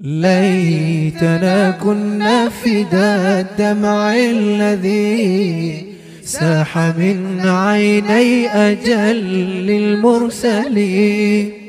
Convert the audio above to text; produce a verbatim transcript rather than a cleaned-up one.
ليتنا كنا فداء الدمع الذي ساح من عيني أجل المرسلين.